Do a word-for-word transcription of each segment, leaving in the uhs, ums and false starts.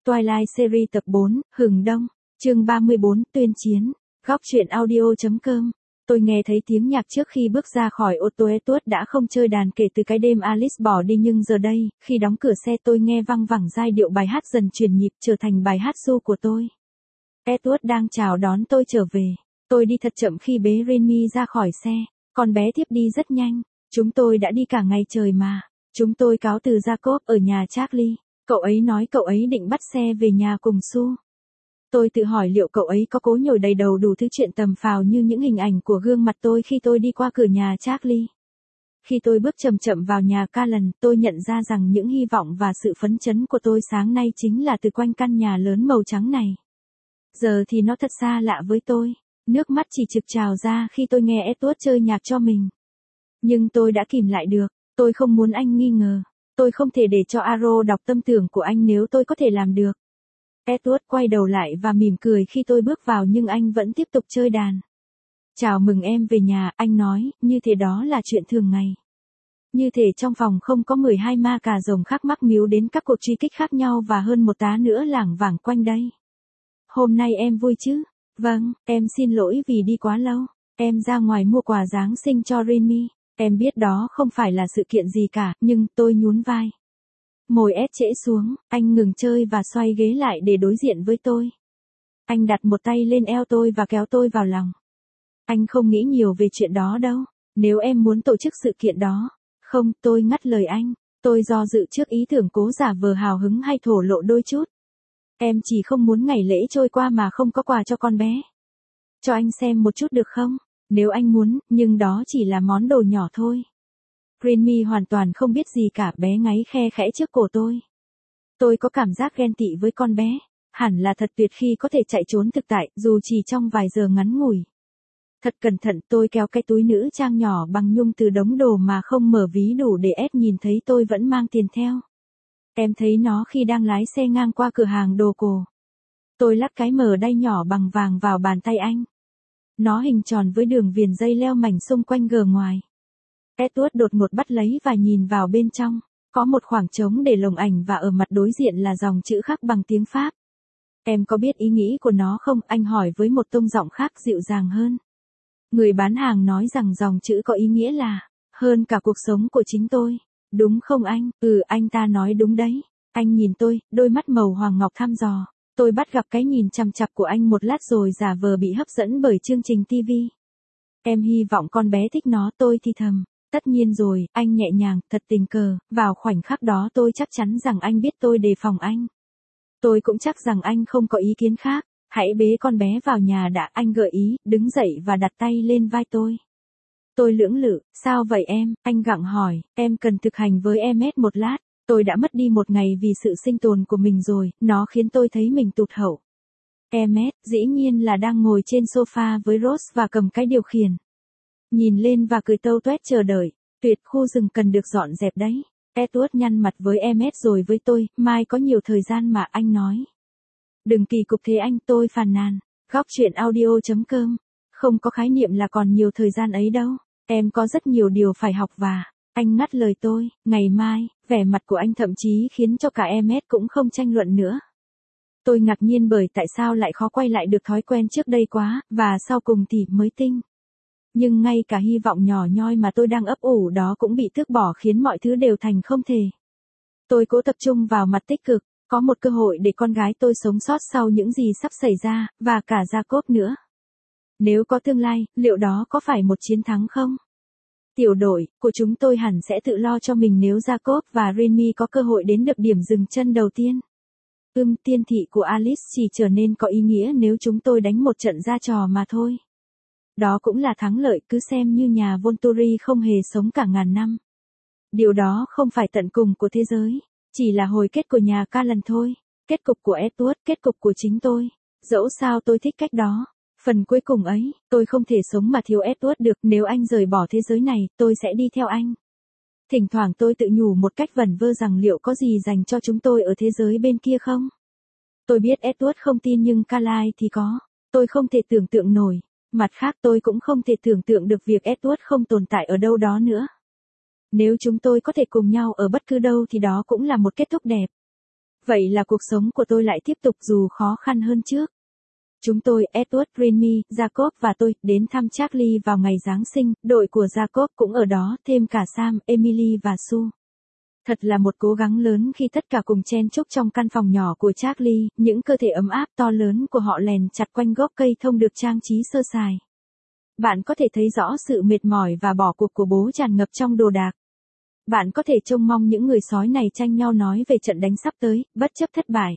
Twilight Series tập bốn, Hừng Đông, chương ba mươi bốn, Tuyên Chiến, góc truyện audio.com. Tôi nghe thấy tiếng nhạc trước khi bước ra khỏi ô tô. Edward đã không chơi đàn kể từ cái đêm Alice bỏ đi, nhưng giờ đây, khi đóng cửa xe tôi nghe văng vẳng giai điệu bài hát dần chuyển nhịp trở thành bài hát ru của tôi. Edward đang chào đón tôi trở về. Tôi đi thật chậm khi bế Remy ra khỏi xe. Con bé tiếp đi rất nhanh. Chúng tôi đã đi cả ngày trời mà. Chúng tôi cáo từ Jacob ở nhà Charlie. Cậu ấy nói cậu ấy định bắt xe về nhà cùng Sue. Tôi tự hỏi liệu cậu ấy có cố nhồi đầy đầu đủ thứ chuyện tầm phào như những hình ảnh của gương mặt tôi khi tôi đi qua cửa nhà Charlie. Khi tôi bước chậm chậm vào nhà Callan, tôi nhận ra rằng những hy vọng và sự phấn chấn của tôi sáng nay chính là từ quanh căn nhà lớn màu trắng này. Giờ thì nó thật xa lạ với tôi. Nước mắt chỉ trực trào ra khi tôi nghe Edward chơi nhạc cho mình. Nhưng tôi đã kìm lại được. Tôi không muốn anh nghi ngờ. Tôi không thể để cho Aro đọc tâm tưởng của anh nếu tôi có thể làm được. Edward quay đầu lại và mỉm cười khi tôi bước vào, nhưng anh vẫn tiếp tục chơi đàn. Chào mừng em về nhà, anh nói, như thế đó là chuyện thường ngày. Như thể trong phòng không có mười hai ma cà rồng khác mắc miếu đến các cuộc truy kích khác nhau và hơn một tá nữa lảng vảng quanh đây. Hôm nay em vui chứ? Vâng, em xin lỗi vì đi quá lâu. Em ra ngoài mua quà Giáng sinh cho Remy. Em biết đó không phải là sự kiện gì cả, nhưng tôi nhún vai. Môi Ed trễ xuống, anh ngừng chơi và xoay ghế lại để đối diện với tôi. Anh đặt một tay lên eo tôi và kéo tôi vào lòng. Anh không nghĩ nhiều về chuyện đó đâu. Nếu em muốn tổ chức sự kiện đó. Không, tôi ngắt lời anh. Tôi do dự trước ý tưởng cố giả vờ hào hứng hay thổ lộ đôi chút. Em chỉ không muốn ngày lễ trôi qua mà không có quà cho con bé. Cho anh xem một chút được không? Nếu anh muốn, nhưng đó chỉ là món đồ nhỏ thôi. Remy hoàn toàn không biết gì cả, bé ngáy khe khẽ trước cổ tôi. Tôi có cảm giác ghen tị với con bé. Hẳn là thật tuyệt khi có thể chạy trốn thực tại, dù chỉ trong vài giờ ngắn ngủi. Thật cẩn thận tôi kéo cái túi nữ trang nhỏ bằng nhung từ đống đồ mà không mở ví đủ để Ed nhìn thấy tôi vẫn mang tiền theo. Em thấy nó khi đang lái xe ngang qua cửa hàng đồ cổ. Tôi lắc cái mờ đay nhỏ bằng vàng vào bàn tay anh. Nó hình tròn với đường viền dây leo mảnh xung quanh gờ ngoài. Edward đột ngột bắt lấy và nhìn vào bên trong. Có một khoảng trống để lồng ảnh và ở mặt đối diện là dòng chữ khắc bằng tiếng Pháp. Em có biết ý nghĩ của nó không? Anh hỏi với một tông giọng khác dịu dàng hơn. Người bán hàng nói rằng dòng chữ có ý nghĩa là hơn cả cuộc sống của chính tôi. Đúng không anh? Ừ, anh ta nói đúng đấy. Anh nhìn tôi, đôi mắt màu hoàng ngọc thăm dò. Tôi bắt gặp cái nhìn chằm chằm của anh một lát rồi giả vờ bị hấp dẫn bởi chương trình ti vi. Em hy vọng con bé thích nó, tôi thì thầm. Tất nhiên rồi, anh nhẹ nhàng, thật tình cờ, vào khoảnh khắc đó tôi chắc chắn rằng anh biết tôi đề phòng anh. Tôi cũng chắc rằng anh không có ý kiến khác. Hãy bế con bé vào nhà đã, anh gợi ý, đứng dậy và đặt tay lên vai tôi. Tôi lưỡng lự, sao vậy em? Anh gặng hỏi, em cần thực hành với em hết một lát. Tôi đã mất đi một ngày vì sự sinh tồn của mình rồi, nó khiến tôi thấy mình tụt hậu. Emmet, dĩ nhiên là đang ngồi trên sofa với Rose và cầm cái điều khiển. Nhìn lên và cười tâu tuét chờ đợi. Tuyệt, khu rừng cần được dọn dẹp đấy. Edward nhăn mặt với Emmet rồi với tôi, mai có nhiều thời gian mà, anh nói. Đừng kỳ cục thế anh, tôi phàn nàn. Góc truyện audio.com. Không có khái niệm là còn nhiều thời gian ấy đâu. Em có rất nhiều điều phải học và... Anh ngắt lời tôi, ngày mai, vẻ mặt của anh thậm chí khiến cho cả Emmet cũng không tranh luận nữa. Tôi ngạc nhiên bởi tại sao lại khó quay lại được thói quen trước đây quá, và sau cùng thì mới tinh. Nhưng ngay cả hy vọng nhỏ nhoi mà tôi đang ấp ủ đó cũng bị tước bỏ khiến mọi thứ đều thành không thể. Tôi cố tập trung vào mặt tích cực, có một cơ hội để con gái tôi sống sót sau những gì sắp xảy ra, và cả Jacob nữa. Nếu có tương lai, liệu đó có phải một chiến thắng không? Tiểu đội của chúng tôi hẳn sẽ tự lo cho mình nếu Jacob và Remy có cơ hội đến được điểm dừng chân đầu tiên. Ưm, tiên thị của Alice chỉ trở nên có ý nghĩa nếu chúng tôi đánh một trận ra trò mà thôi. Đó cũng là thắng lợi, cứ xem như nhà Volturi không hề sống cả ngàn năm. Điều đó không phải tận cùng của thế giới, chỉ là hồi kết của nhà Callan thôi. Kết cục của Edward, kết cục của chính tôi. Dẫu sao tôi thích cách đó. Phần cuối cùng ấy, tôi không thể sống mà thiếu Edward được, nếu anh rời bỏ thế giới này, tôi sẽ đi theo anh. Thỉnh thoảng tôi tự nhủ một cách vẩn vơ rằng liệu có gì dành cho chúng tôi ở thế giới bên kia không? Tôi biết Edward không tin nhưng Carlisle thì có. Tôi không thể tưởng tượng nổi. Mặt khác tôi cũng không thể tưởng tượng được việc Edward không tồn tại ở đâu đó nữa. Nếu chúng tôi có thể cùng nhau ở bất cứ đâu thì đó cũng là một kết thúc đẹp. Vậy là cuộc sống của tôi lại tiếp tục dù khó khăn hơn trước. Chúng tôi, Edward, Rennie, Jacob và tôi, đến thăm Charlie vào ngày Giáng sinh, đội của Jacob cũng ở đó, thêm cả Sam, Emily và Sue. Thật là một cố gắng lớn khi tất cả cùng chen chúc trong căn phòng nhỏ của Charlie, những cơ thể ấm áp to lớn của họ lèn chặt quanh gốc cây thông được trang trí sơ sài. Bạn có thể thấy rõ sự mệt mỏi và bỏ cuộc của bố tràn ngập trong đồ đạc. Bạn có thể trông mong những người sói này tranh nhau nói về trận đánh sắp tới, bất chấp thất bại.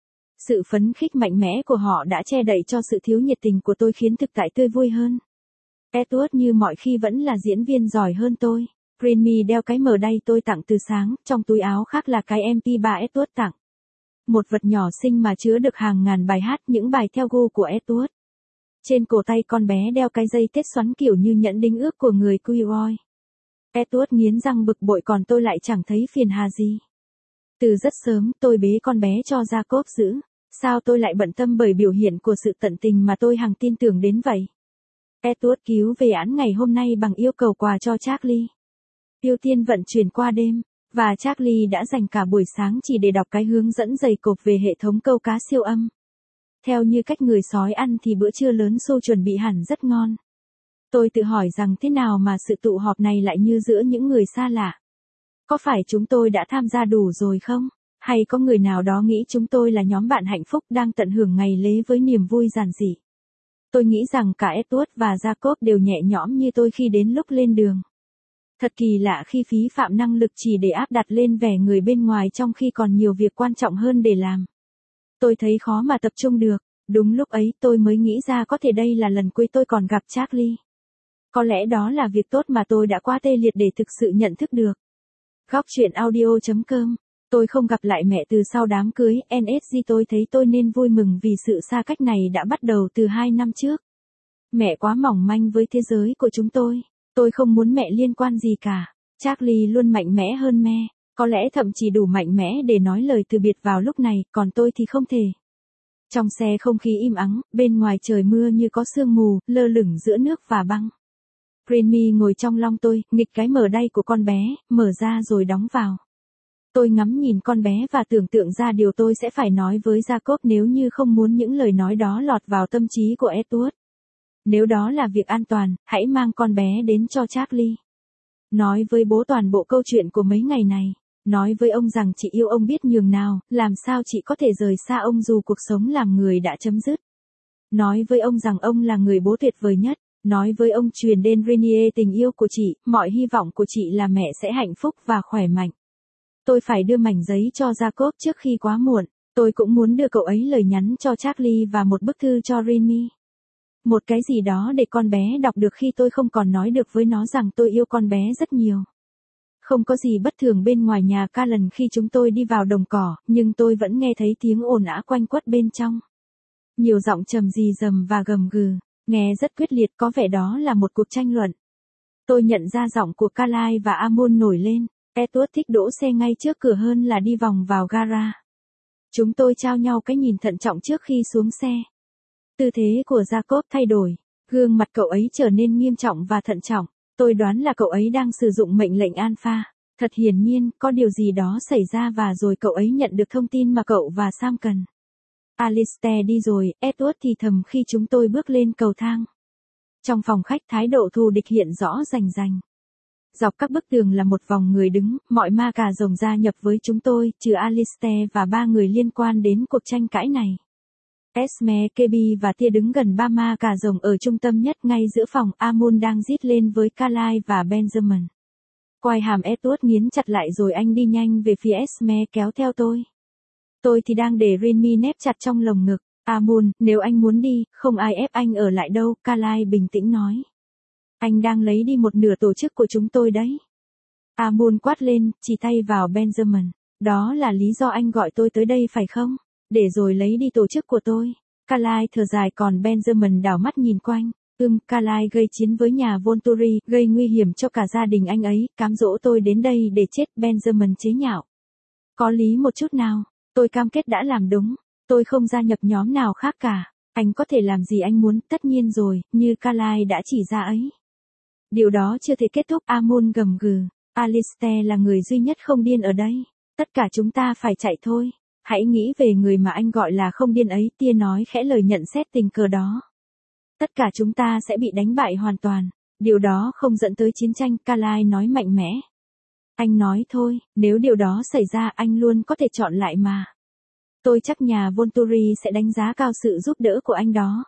Sự phấn khích mạnh mẽ của họ đã che đậy cho sự thiếu nhiệt tình của tôi khiến thực tại tươi vui hơn. Edward như mọi khi vẫn là diễn viên giỏi hơn tôi. Rennie đeo cái mờ đay tôi tặng từ sáng, trong túi áo khác là cái em pê ba Edward tặng. Một vật nhỏ xinh mà chứa được hàng ngàn bài hát, những bài theo gu của Edward. Trên cổ tay con bé đeo cái dây tết xoắn kiểu như nhẫn đính ước của người Queeroy. Edward nghiến răng bực bội còn tôi lại chẳng thấy phiền hà gì. Từ rất sớm tôi bế con bé cho Jacob giữ. Sao tôi lại bận tâm bởi biểu hiện của sự tận tình mà tôi hằng tin tưởng đến vậy? Edward cứu về án ngày hôm nay bằng yêu cầu quà cho Charlie. Ưu tiên vận chuyển qua đêm, và Charlie đã dành cả buổi sáng chỉ để đọc cái hướng dẫn dày cộp về hệ thống câu cá siêu âm. Theo như cách người sói ăn thì bữa trưa lớn Sue chuẩn bị hẳn rất ngon. Tôi tự hỏi rằng thế nào mà sự tụ họp này lại như giữa những người xa lạ. Có phải chúng tôi đã tham gia đủ rồi không? Hay có người nào đó nghĩ chúng tôi là nhóm bạn hạnh phúc đang tận hưởng ngày lễ với niềm vui giản dị? Tôi nghĩ rằng cả Edward và Jacob đều nhẹ nhõm như tôi khi đến lúc lên đường. Thật kỳ lạ khi phí phạm năng lực chỉ để áp đặt lên vẻ người bên ngoài trong khi còn nhiều việc quan trọng hơn để làm. Tôi thấy khó mà tập trung được. Đúng lúc ấy tôi mới nghĩ ra có thể đây là lần cuối tôi còn gặp Charlie. Có lẽ đó là việc tốt mà tôi đã quá tê liệt để thực sự nhận thức được. Góc truyện audio chấm com. Tôi không gặp lại mẹ từ sau đám cưới en ét giê. Tôi thấy tôi nên vui mừng vì sự xa cách này đã bắt đầu từ hai năm trước. Mẹ quá mỏng manh với thế giới của chúng tôi. Tôi không muốn mẹ liên quan gì cả. Charlie luôn mạnh mẽ hơn mẹ. Có lẽ thậm chí đủ mạnh mẽ để nói lời từ biệt vào lúc này, còn tôi thì không thể. Trong xe không khí im ắng, bên ngoài trời mưa như có sương mù, lơ lửng giữa nước và băng. Rennie ngồi trong lòng tôi, nghịch cái mở đay của con bé, mở ra rồi đóng vào. Tôi ngắm nhìn con bé và tưởng tượng ra điều tôi sẽ phải nói với Jacob nếu như không muốn những lời nói đó lọt vào tâm trí của Edward. Nếu đó là việc an toàn, hãy mang con bé đến cho Charlie. Nói với bố toàn bộ câu chuyện của mấy ngày này. Nói với ông rằng chị yêu ông biết nhường nào, làm sao chị có thể rời xa ông dù cuộc sống làm người đã chấm dứt. Nói với ông rằng ông là người bố tuyệt vời nhất. Nói với ông truyền đến Rennie tình yêu của chị, mọi hy vọng của chị là mẹ sẽ hạnh phúc và khỏe mạnh. Tôi phải đưa mảnh giấy cho Jacob trước khi quá muộn. Tôi cũng muốn đưa cậu ấy lời nhắn cho Charlie và một bức thư cho Rennie. Một cái gì đó để con bé đọc được khi tôi không còn nói được với nó rằng tôi yêu con bé rất nhiều. Không có gì bất thường bên ngoài nhà ca lần khi chúng tôi đi vào đồng cỏ, nhưng tôi vẫn nghe thấy tiếng ồn ào quanh quất bên trong. Nhiều giọng trầm rì rầm và gầm gừ, nghe rất quyết liệt, có vẻ đó là một cuộc tranh luận. Tôi nhận ra giọng của Carly và Amon nổi lên. Edward thích đỗ xe ngay trước cửa hơn là đi vòng vào gara. Chúng tôi trao nhau cái nhìn thận trọng trước khi xuống xe. Tư thế của Jacob thay đổi, gương mặt cậu ấy trở nên nghiêm trọng và thận trọng. Tôi đoán là cậu ấy đang sử dụng mệnh lệnh alpha. Thật hiển nhiên, có điều gì đó xảy ra và rồi cậu ấy nhận được thông tin mà cậu và Sam cần. Alistair đi rồi, Edward thì thầm khi chúng tôi bước lên cầu thang. Trong phòng khách thái độ thù địch hiện rõ rành rành. Dọc các bức tường là một vòng người đứng, mọi ma cà rồng gia nhập với chúng tôi, trừ Alistair và ba người liên quan đến cuộc tranh cãi này. Esme, Kebi và Tia đứng gần ba ma cà rồng ở trung tâm nhất ngay giữa phòng. Amon đang rít lên với Carly và Benjamin. Quai hàm Edward nghiến chặt lại rồi anh đi nhanh về phía Esme kéo theo tôi. Tôi thì đang để Rennie nép chặt trong lồng ngực. Amon, nếu anh muốn đi, không ai ép anh ở lại đâu, Carly bình tĩnh nói. Anh đang lấy đi một nửa tổ chức của chúng tôi đấy. Amon quát lên, chỉ tay vào Benjamin. Đó là lý do anh gọi tôi tới đây phải không? Để rồi lấy đi tổ chức của tôi. Carly thở dài còn Benjamin đảo mắt nhìn quanh. Ừm, Carly gây chiến với nhà Volturi, gây nguy hiểm cho cả gia đình anh ấy, cám dỗ tôi đến đây để chết, Benjamin chế nhạo. Có lý một chút nào, tôi cam kết đã làm đúng, tôi không gia nhập nhóm nào khác cả, anh có thể làm gì anh muốn, tất nhiên rồi, như Carly đã chỉ ra ấy. Điều đó chưa thể kết thúc, Amon gầm gừ, Alistair là người duy nhất không điên ở đây, tất cả chúng ta phải chạy thôi. Hãy nghĩ về người mà anh gọi là không điên ấy, tia nói khẽ lời nhận xét tình cờ đó. Tất cả chúng ta sẽ bị đánh bại hoàn toàn. Điều đó không dẫn tới chiến tranh, Carlyle nói mạnh mẽ. Anh nói thôi, nếu điều đó xảy ra anh luôn có thể chọn lại mà. Tôi chắc nhà Volturi sẽ đánh giá cao sự giúp đỡ của anh đó.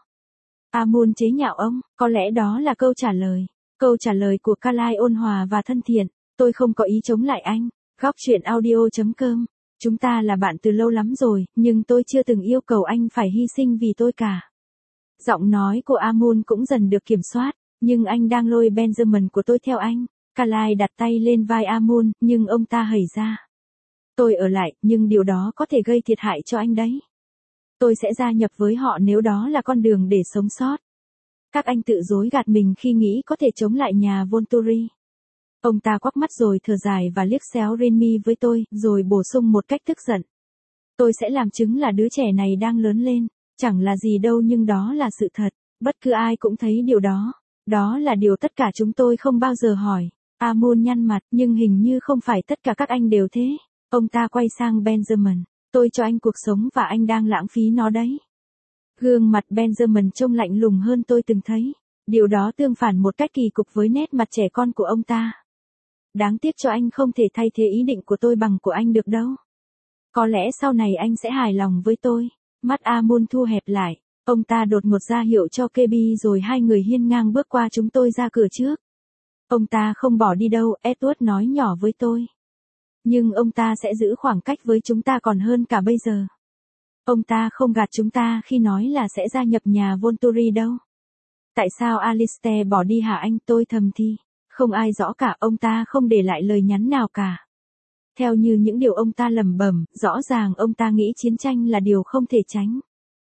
Amun chế nhạo ông, có lẽ đó là câu trả lời. Câu trả lời của Carlyle ôn hòa và thân thiện. Tôi không có ý chống lại anh. Góc chuyện audio chấm com. Chúng ta là bạn từ lâu lắm rồi, nhưng tôi chưa từng yêu cầu anh phải hy sinh vì tôi cả. Giọng nói của Amun cũng dần được kiểm soát, nhưng anh đang lôi Benjamin của tôi theo anh. Carlyle đặt tay lên vai Amun, nhưng ông ta hẩy ra. Tôi ở lại, nhưng điều đó có thể gây thiệt hại cho anh đấy. Tôi sẽ gia nhập với họ nếu đó là con đường để sống sót. Các anh tự dối gạt mình khi nghĩ có thể chống lại nhà Volturi. Ông ta quắc mắt rồi thở dài và liếc xéo Renmi với tôi, rồi bổ sung một cách tức giận. Tôi sẽ làm chứng là đứa trẻ này đang lớn lên, chẳng là gì đâu nhưng đó là sự thật, bất cứ ai cũng thấy điều đó. Đó là điều tất cả chúng tôi không bao giờ hỏi. Amun nhăn mặt, nhưng hình như không phải tất cả các anh đều thế. Ông ta quay sang Benjamin. Tôi cho anh cuộc sống và anh đang lãng phí nó đấy. Gương mặt Benjamin trông lạnh lùng hơn tôi từng thấy. Điều đó tương phản một cách kỳ cục với nét mặt trẻ con của ông ta. Đáng tiếc cho anh không thể thay thế ý định của tôi bằng của anh được đâu. Có lẽ sau này anh sẽ hài lòng với tôi. Mắt Amun thu hẹp lại. Ông ta đột ngột ra hiệu cho Kebi rồi hai người hiên ngang bước qua chúng tôi ra cửa trước. Ông ta không bỏ đi đâu, Edward nói nhỏ với tôi. Nhưng ông ta sẽ giữ khoảng cách với chúng ta còn hơn cả bây giờ. Ông ta không gạt chúng ta khi nói là sẽ gia nhập nhà Volturi đâu. Tại sao Alistair bỏ đi hả anh? Tôi thầm thì. Không ai rõ cả, ông ta không để lại lời nhắn nào cả. Theo như những điều ông ta lẩm bẩm, rõ ràng ông ta nghĩ chiến tranh là điều không thể tránh.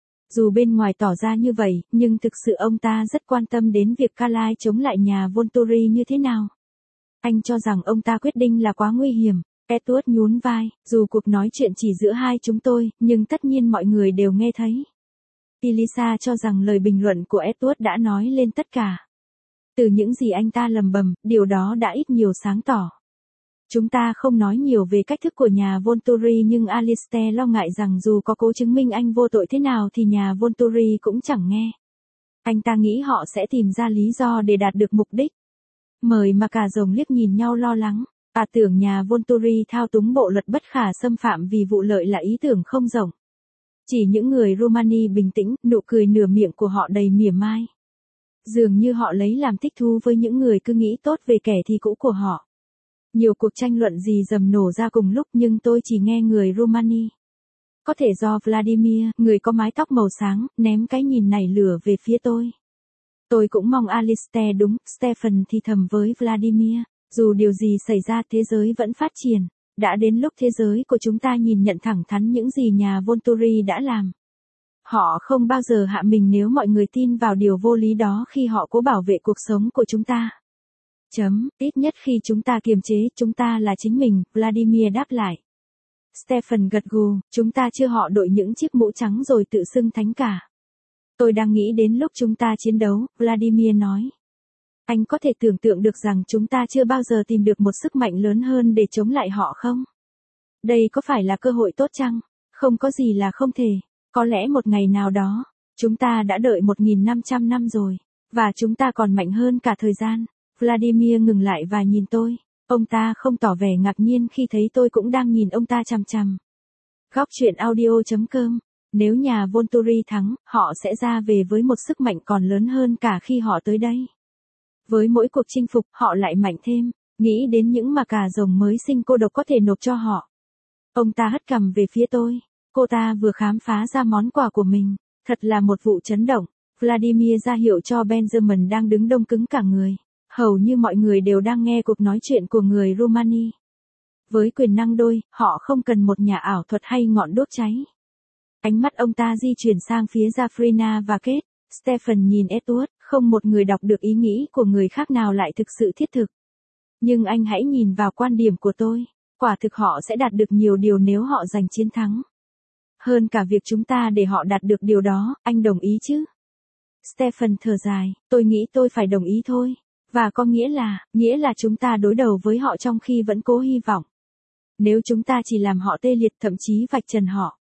Dù bên ngoài tỏ ra như vậy, nhưng thực sự ông ta rất quan tâm đến việc Carlyle chống lại nhà Volturi như thế nào. Anh cho rằng ông ta quyết định là quá nguy hiểm. Edward nhún vai, dù cuộc nói chuyện chỉ giữa hai chúng tôi, nhưng tất nhiên mọi người đều nghe thấy. Elisa cho rằng lời bình luận của Edward đã nói lên tất cả. Từ những gì anh ta lầm bầm, điều đó đã ít nhiều sáng tỏ. Chúng ta không nói nhiều về cách thức của nhà Volturi nhưng Alistair lo ngại rằng dù có cố chứng minh anh vô tội thế nào thì nhà Volturi cũng chẳng nghe. Anh ta nghĩ họ sẽ tìm ra lý do để đạt được mục đích. Mời mà cả rồng liếc nhìn nhau lo lắng. À tưởng nhà Volturi thao túng bộ luật bất khả xâm phạm vì vụ lợi là ý tưởng không rộng. Chỉ những người Romani bình tĩnh, nụ cười nửa miệng của họ đầy mỉa mai. Dường như họ lấy làm thích thú với những người cứ nghĩ tốt về kẻ thù cũ của họ. Nhiều cuộc tranh luận gì dầm nổ ra cùng lúc nhưng tôi chỉ nghe người Romani. Có thể do Vladimir, người có mái tóc màu sáng, ném cái nhìn nảy lửa về phía tôi. Tôi cũng mong Alistair đúng, Stephen thì thầm với Vladimir. Dù điều gì xảy ra thế giới vẫn phát triển. Đã đến lúc thế giới của chúng ta nhìn nhận thẳng thắn những gì nhà Volturi đã làm. Họ không bao giờ hạ mình nếu mọi người tin vào điều vô lý đó khi họ cố bảo vệ cuộc sống của chúng ta. Chấm, ít nhất khi chúng ta kiềm chế, chúng ta là chính mình, Vladimir đáp lại. Stephen gật gù, chúng ta chưa họ đội những chiếc mũ trắng rồi tự xưng thánh cả. Tôi đang nghĩ đến lúc chúng ta chiến đấu, Vladimir nói. Anh có thể tưởng tượng được rằng chúng ta chưa bao giờ tìm được một sức mạnh lớn hơn để chống lại họ không? Đây có phải là cơ hội tốt chăng? Không có gì là không thể. Có lẽ một ngày nào đó, chúng ta đã đợi một nghìn năm trăm năm rồi, và chúng ta còn mạnh hơn cả thời gian. Vladimir ngừng lại và nhìn tôi. Ông ta không tỏ vẻ ngạc nhiên khi thấy tôi cũng đang nhìn ông ta chằm chằm. Góc chuyện audio chấm com. Nếu nhà Volturi thắng, họ sẽ ra về với một sức mạnh còn lớn hơn cả khi họ tới đây. Với mỗi cuộc chinh phục, họ lại mạnh thêm. Nghĩ đến những mà cả rồng mới sinh cô độc có thể nộp cho họ. Ông ta hất cằm về phía tôi. Cô ta vừa khám phá ra món quà của mình. Thật là một vụ chấn động. Vladimir ra hiệu cho Benjamin đang đứng đông cứng cả người. Hầu như mọi người đều đang nghe cuộc nói chuyện của người Romani. Với quyền năng đôi, họ không cần một nhà ảo thuật hay ngọn đốt cháy. Ánh mắt ông ta di chuyển sang phía Jafrina và Kate. Stephen nhìn Edward, không một người đọc được ý nghĩ của người khác nào lại thực sự thiết thực. Nhưng anh hãy nhìn vào quan điểm của tôi. Quả thực họ sẽ đạt được nhiều điều nếu họ giành chiến thắng. Hơn cả việc chúng ta để họ đạt được điều đó, anh đồng ý chứ? Stephen thở dài, tôi nghĩ tôi phải đồng ý thôi. Và có nghĩa là, nghĩa là chúng ta đối đầu với họ trong khi vẫn cố hy vọng. Nếu chúng ta chỉ làm họ tê liệt thậm chí vạch trần họ,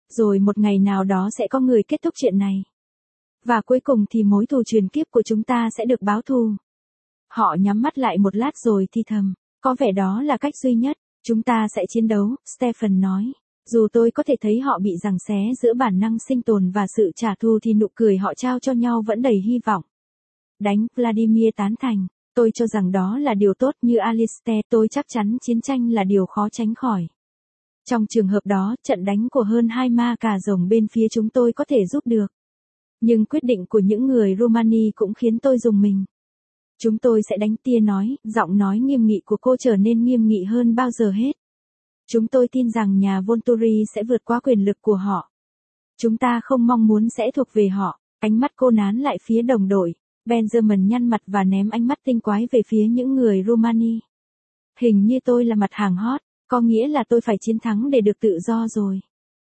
Rồi một ngày nào đó sẽ có người kết thúc chuyện này. Và cuối cùng thì mối thù truyền kiếp của chúng ta sẽ được báo thù. Họ nhắm mắt lại một lát rồi thì thầm. Có vẻ đó là cách duy nhất. Chúng ta sẽ chiến đấu, Stephen nói. Dù tôi có thể thấy họ bị giằng xé giữa bản năng sinh tồn và sự trả thù thì nụ cười họ trao cho nhau vẫn đầy hy vọng. Đánh, Vladimir tán thành. Tôi cho rằng đó là điều tốt như Alistair. Tôi chắc chắn chiến tranh là điều khó tránh khỏi. Trong trường hợp đó, trận đánh của hơn hai ma cà rồng bên phía chúng tôi có thể giúp được. Nhưng quyết định của những người Romani cũng khiến tôi rùng mình. Chúng tôi sẽ đánh, tia nói, giọng nói nghiêm nghị của cô trở nên nghiêm nghị hơn bao giờ hết. Chúng tôi tin rằng nhà Volturi sẽ vượt qua quyền lực của họ. Chúng ta không mong muốn sẽ thuộc về họ. Ánh mắt cô nán lại phía đồng đội. Benjamin nhăn mặt và ném ánh mắt tinh quái về phía những người Romani. Hình như tôi là mặt hàng hot, có nghĩa là tôi phải chiến thắng để được tự do rồi.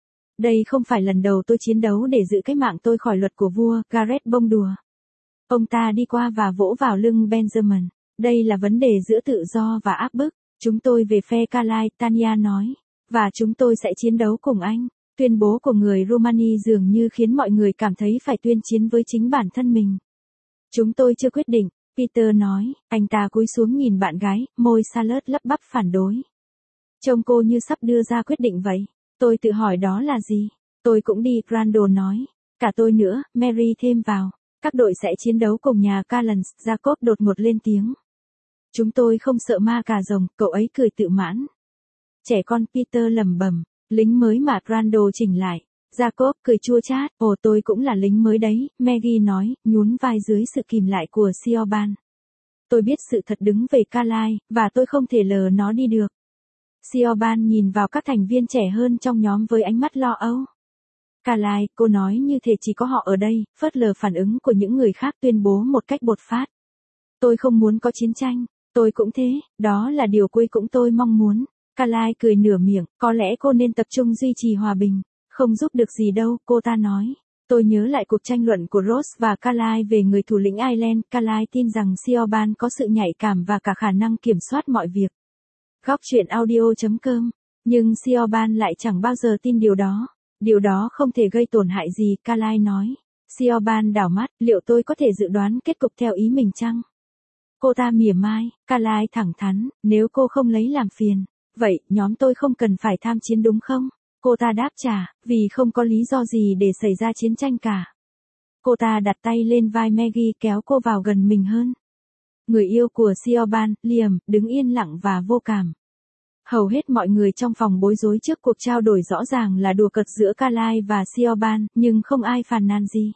Đây không phải lần đầu tôi chiến đấu để giữ cái mạng tôi khỏi luật của vua, Gareth bông đùa. Ông ta đi qua và vỗ vào lưng Benjamin. Đây là vấn đề giữa tự do và áp bức. Chúng tôi về phe Carlisle, Tanya nói. Và chúng tôi sẽ chiến đấu cùng anh. Tuyên bố của người Romani dường như khiến mọi người cảm thấy phải tuyên chiến với chính bản thân mình. Chúng tôi chưa quyết định, Peter nói. Anh ta cúi xuống nhìn bạn gái, môi Charlotte lắp bắp phản đối. Trông cô như sắp đưa ra quyết định vậy. Tôi tự hỏi đó là gì? Tôi cũng đi, Randall nói. Cả tôi nữa, Mary thêm vào. Các đội sẽ chiến đấu cùng nhà Callans, Jacob đột ngột lên tiếng. Chúng tôi không sợ ma cà rồng, cậu ấy cười tự mãn. Trẻ con Peter lẩm bẩm, lính mới mà Randall chỉnh lại. Jacob cười chua chát, ồ tôi cũng là lính mới đấy, Maggie nói, nhún vai dưới sự kìm lại của Siobhan. Tôi biết sự thật đứng về Carlisle, và tôi không thể lờ nó đi được. Siobhan nhìn vào các thành viên trẻ hơn trong nhóm với ánh mắt lo âu. Carlisle, cô nói như thể chỉ có họ ở đây, phớt lờ phản ứng của những người khác tuyên bố một cách bột phát. Tôi không muốn có chiến tranh, tôi cũng thế, đó là điều cuối cùng tôi mong muốn. Carlisle cười nửa miệng, có lẽ cô nên tập trung duy trì hòa bình. Không giúp được gì đâu, cô ta nói. Tôi nhớ lại cuộc tranh luận của Ross và Carlisle về người thủ lĩnh Ireland. Carlisle tin rằng Siobhan có sự nhạy cảm và cả khả năng kiểm soát mọi việc. Góc truyện audio chấm com. Nhưng Siobhan lại chẳng bao giờ tin điều đó. Điều đó không thể gây tổn hại gì, Carlisle nói. Siobhan đảo mắt, liệu tôi có thể dự đoán kết cục theo ý mình chăng? Cô ta mỉa mai, Carlisle thẳng thắn, nếu cô không lấy làm phiền. Vậy, nhóm tôi không cần phải tham chiến đúng không? Cô ta đáp trả, vì không có lý do gì để xảy ra chiến tranh cả. Cô ta đặt tay lên vai Maggie kéo cô vào gần mình hơn. Người yêu của Siobhan, Liam, đứng yên lặng và vô cảm. Hầu hết mọi người trong phòng bối rối trước cuộc trao đổi rõ ràng là đùa cợt giữa Carlisle và Siobhan, nhưng không ai phàn nàn gì.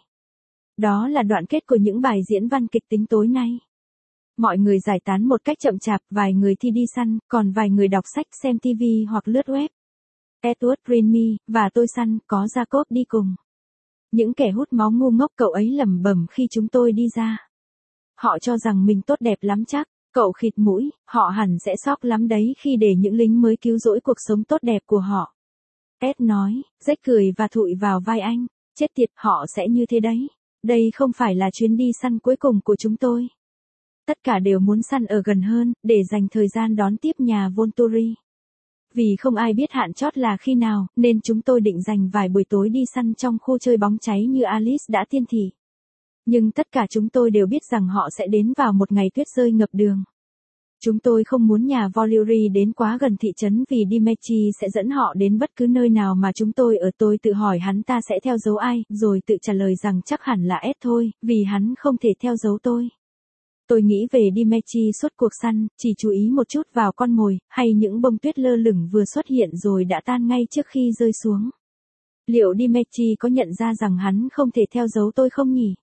Đó là đoạn kết của những bài diễn văn kịch tính tối nay. Mọi người giải tán một cách chậm chạp, vài người thì đi săn, còn vài người đọc sách, xem ti vi hoặc lướt web. Edward Rennie, và tôi săn, có Jacob đi cùng. Những kẻ hút máu ngu ngốc, cậu ấy lẩm bẩm khi chúng tôi đi ra. Họ cho rằng mình tốt đẹp lắm chắc, cậu khịt mũi, họ hẳn sẽ sốc lắm đấy khi để những lính mới cứu rỗi cuộc sống tốt đẹp của họ. Ed nói, rách cười và thụi vào vai anh, chết tiệt, họ sẽ như thế đấy. Đây không phải là chuyến đi săn cuối cùng của chúng tôi. Tất cả đều muốn săn ở gần hơn, để dành thời gian đón tiếp nhà Volturi. Vì không ai biết hạn chót là khi nào, nên chúng tôi định dành vài buổi tối đi săn trong khu chơi bóng cháy như Alice đã tiên thị. Nhưng tất cả chúng tôi đều biết rằng họ sẽ đến vào một ngày tuyết rơi ngập đường. Chúng tôi không muốn nhà Volturi đến quá gần thị trấn vì Dimitri sẽ dẫn họ đến bất cứ nơi nào mà chúng tôi ở. Tôi tự hỏi hắn ta sẽ theo dấu ai, rồi tự trả lời rằng chắc hẳn là Ed thôi, vì hắn không thể theo dấu tôi. Tôi nghĩ về Dimitri suốt cuộc săn, chỉ chú ý một chút vào con mồi, hay những bông tuyết lơ lửng vừa xuất hiện rồi đã tan ngay trước khi rơi xuống. Liệu Dimitri có nhận ra rằng hắn không thể theo dấu tôi không nhỉ?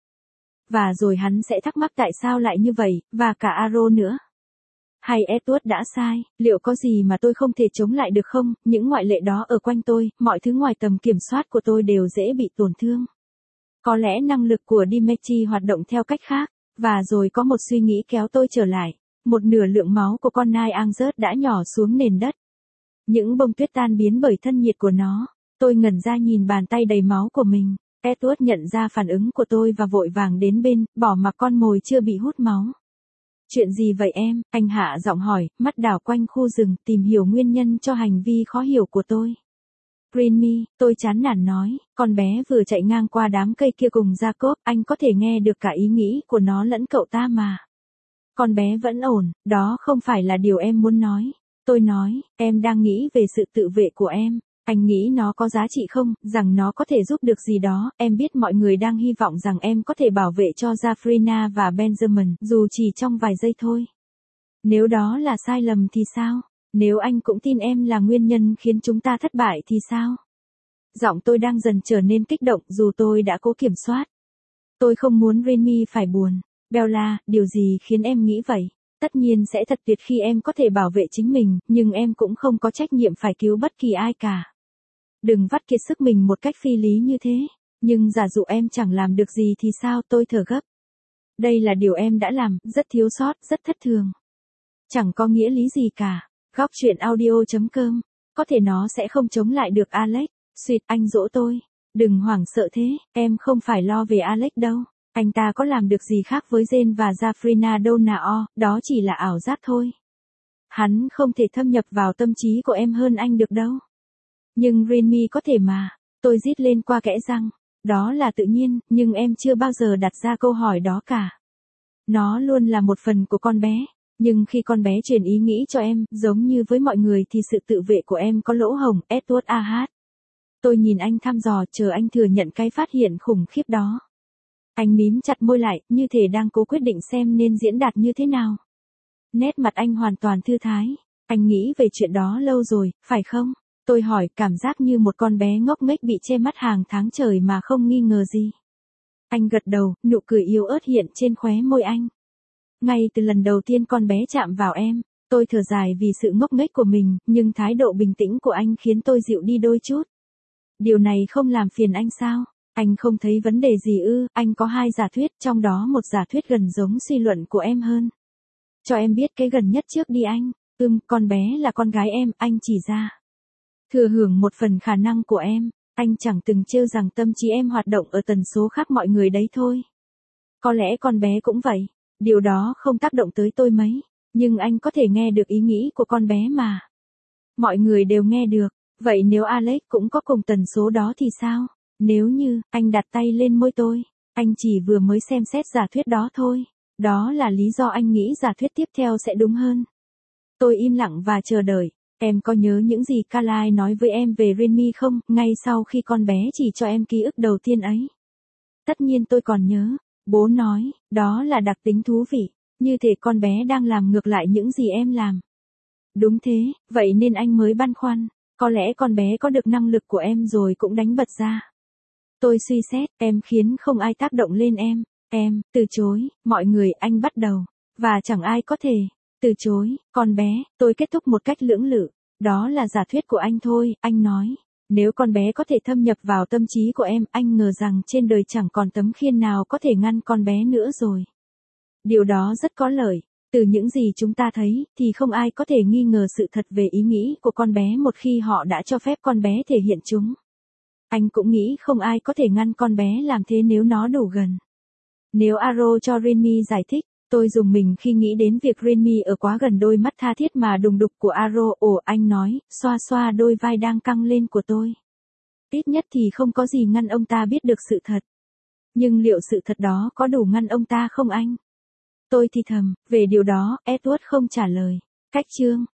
Và rồi hắn sẽ thắc mắc tại sao lại như vậy, và cả Aro nữa. Hay Edward đã sai, liệu có gì mà tôi không thể chống lại được không? Những ngoại lệ đó ở quanh tôi, mọi thứ ngoài tầm kiểm soát của tôi đều dễ bị tổn thương. Có lẽ năng lực của Dimitri hoạt động theo cách khác. Và rồi có một suy nghĩ kéo tôi trở lại. Một nửa lượng máu của con nai Angus đã nhỏ xuống nền đất. Những bông tuyết tan biến bởi thân nhiệt của nó. Tôi ngẩn ra nhìn bàn tay đầy máu của mình. Edward nhận ra phản ứng của tôi và vội vàng đến bên, bỏ mặc con mồi chưa bị hút máu. Chuyện gì vậy em? Anh hạ giọng hỏi, mắt đảo quanh khu rừng, tìm hiểu nguyên nhân cho hành vi khó hiểu của tôi. Remy, tôi chán nản nói, con bé vừa chạy ngang qua đám cây kia cùng Jacob, anh có thể nghe được cả ý nghĩ của nó lẫn cậu ta mà. Con bé vẫn ổn, đó không phải là điều em muốn nói. Tôi nói, em đang nghĩ về sự tự vệ của em. Anh nghĩ nó có giá trị không, rằng nó có thể giúp được gì đó, em biết mọi người đang hy vọng rằng em có thể bảo vệ cho Jafrina và Benjamin, dù chỉ trong vài giây thôi. Nếu đó là sai lầm thì sao? Nếu anh cũng tin em là nguyên nhân khiến chúng ta thất bại thì sao? Giọng tôi đang dần trở nên kích động dù tôi đã cố kiểm soát. Tôi không muốn Remy phải buồn. Bella, điều gì khiến em nghĩ vậy? Tất nhiên sẽ thật tuyệt khi em có thể bảo vệ chính mình, nhưng em cũng không có trách nhiệm phải cứu bất kỳ ai cả. Đừng vắt kiệt sức mình một cách phi lý như thế. Nhưng giả dụ em chẳng làm được gì thì sao? Tôi thở gấp. Đây là điều em đã làm, rất thiếu sót, rất thất thường. Chẳng có nghĩa lý gì cả. Góc truyện audio chấm com. Có thể nó sẽ không chống lại được Alex. Xuyệt, anh dỗ tôi. Đừng hoảng sợ thế, em không phải lo về Alex đâu. Anh ta có làm được gì khác với Jane và Jafrina đâu nào, đó chỉ là ảo giác thôi. Hắn không thể thâm nhập vào tâm trí của em hơn anh được đâu. Nhưng Remy có thể mà. Tôi rít lên qua kẽ răng. Đó là tự nhiên, nhưng em chưa bao giờ đặt ra câu hỏi đó cả. Nó luôn là một phần của con bé. Nhưng khi con bé truyền ý nghĩ cho em, giống như với mọi người thì sự tự vệ của em có lỗ hổng, Edward a hát. Tôi nhìn anh thăm dò, chờ anh thừa nhận cái phát hiện khủng khiếp đó. Anh mím chặt môi lại, như thể đang cố quyết định xem nên diễn đạt như thế nào. Nét mặt anh hoàn toàn thư thái. Anh nghĩ về chuyện đó lâu rồi, phải không? Tôi hỏi, cảm giác như một con bé ngốc nghếch bị che mắt hàng tháng trời mà không nghi ngờ gì. Anh gật đầu, nụ cười yếu ớt hiện trên khóe môi anh. Ngay từ lần đầu tiên con bé chạm vào em, tôi thở dài vì sự ngốc nghếch của mình, nhưng thái độ bình tĩnh của anh khiến tôi dịu đi đôi chút. Điều này không làm phiền anh sao? Anh không thấy vấn đề gì ư? Anh có hai giả thuyết, trong đó một giả thuyết gần giống suy luận của em hơn. Cho em biết cái gần nhất trước đi anh. Ừm, con bé là con gái em, anh chỉ ra. Thừa hưởng một phần khả năng của em, anh chẳng từng trêu rằng tâm trí em hoạt động ở tần số khác mọi người đấy thôi. Có lẽ con bé cũng vậy. Điều đó không tác động tới tôi mấy, nhưng anh có thể nghe được ý nghĩ của con bé mà. Mọi người đều nghe được, vậy nếu Alex cũng có cùng tần số đó thì sao? Nếu như, anh đặt tay lên môi tôi, anh chỉ vừa mới xem xét giả thuyết đó thôi. Đó là lý do anh nghĩ giả thuyết tiếp theo sẽ đúng hơn. Tôi im lặng và chờ đợi. Em có nhớ những gì Carly nói với em về Remy không, ngay sau khi con bé chỉ cho em ký ức đầu tiên ấy? Tất nhiên tôi còn nhớ. Bố nói, đó là đặc tính thú vị, như thể con bé đang làm ngược lại những gì em làm. Đúng thế, vậy nên anh mới băn khoăn, có lẽ con bé có được năng lực của em rồi cũng đánh bật ra. Tôi suy xét, em khiến không ai tác động lên em, em, từ chối, mọi người, anh bắt đầu, và chẳng ai có thể, từ chối, con bé, tôi kết thúc một cách lưỡng lự, đó là giả thuyết của anh thôi, anh nói. Nếu con bé có thể thâm nhập vào tâm trí của em, anh ngờ rằng trên đời chẳng còn tấm khiên nào có thể ngăn con bé nữa rồi. Điều đó rất có lợi. Từ những gì chúng ta thấy, thì không ai có thể nghi ngờ sự thật về ý nghĩ của con bé một khi họ đã cho phép con bé thể hiện chúng. Anh cũng nghĩ không ai có thể ngăn con bé làm thế nếu nó đủ gần. Nếu Aro cho Remy giải thích, tôi dùng mình khi nghĩ đến việc Remy ở quá gần đôi mắt tha thiết mà đùng đục của Aro. Ồ, anh nói, xoa xoa đôi vai đang căng lên của tôi. Ít nhất thì không có gì ngăn ông ta biết được sự thật. Nhưng liệu sự thật đó có đủ ngăn ông ta không anh? Tôi thì thầm, về điều đó, Edward không trả lời. Cách chương.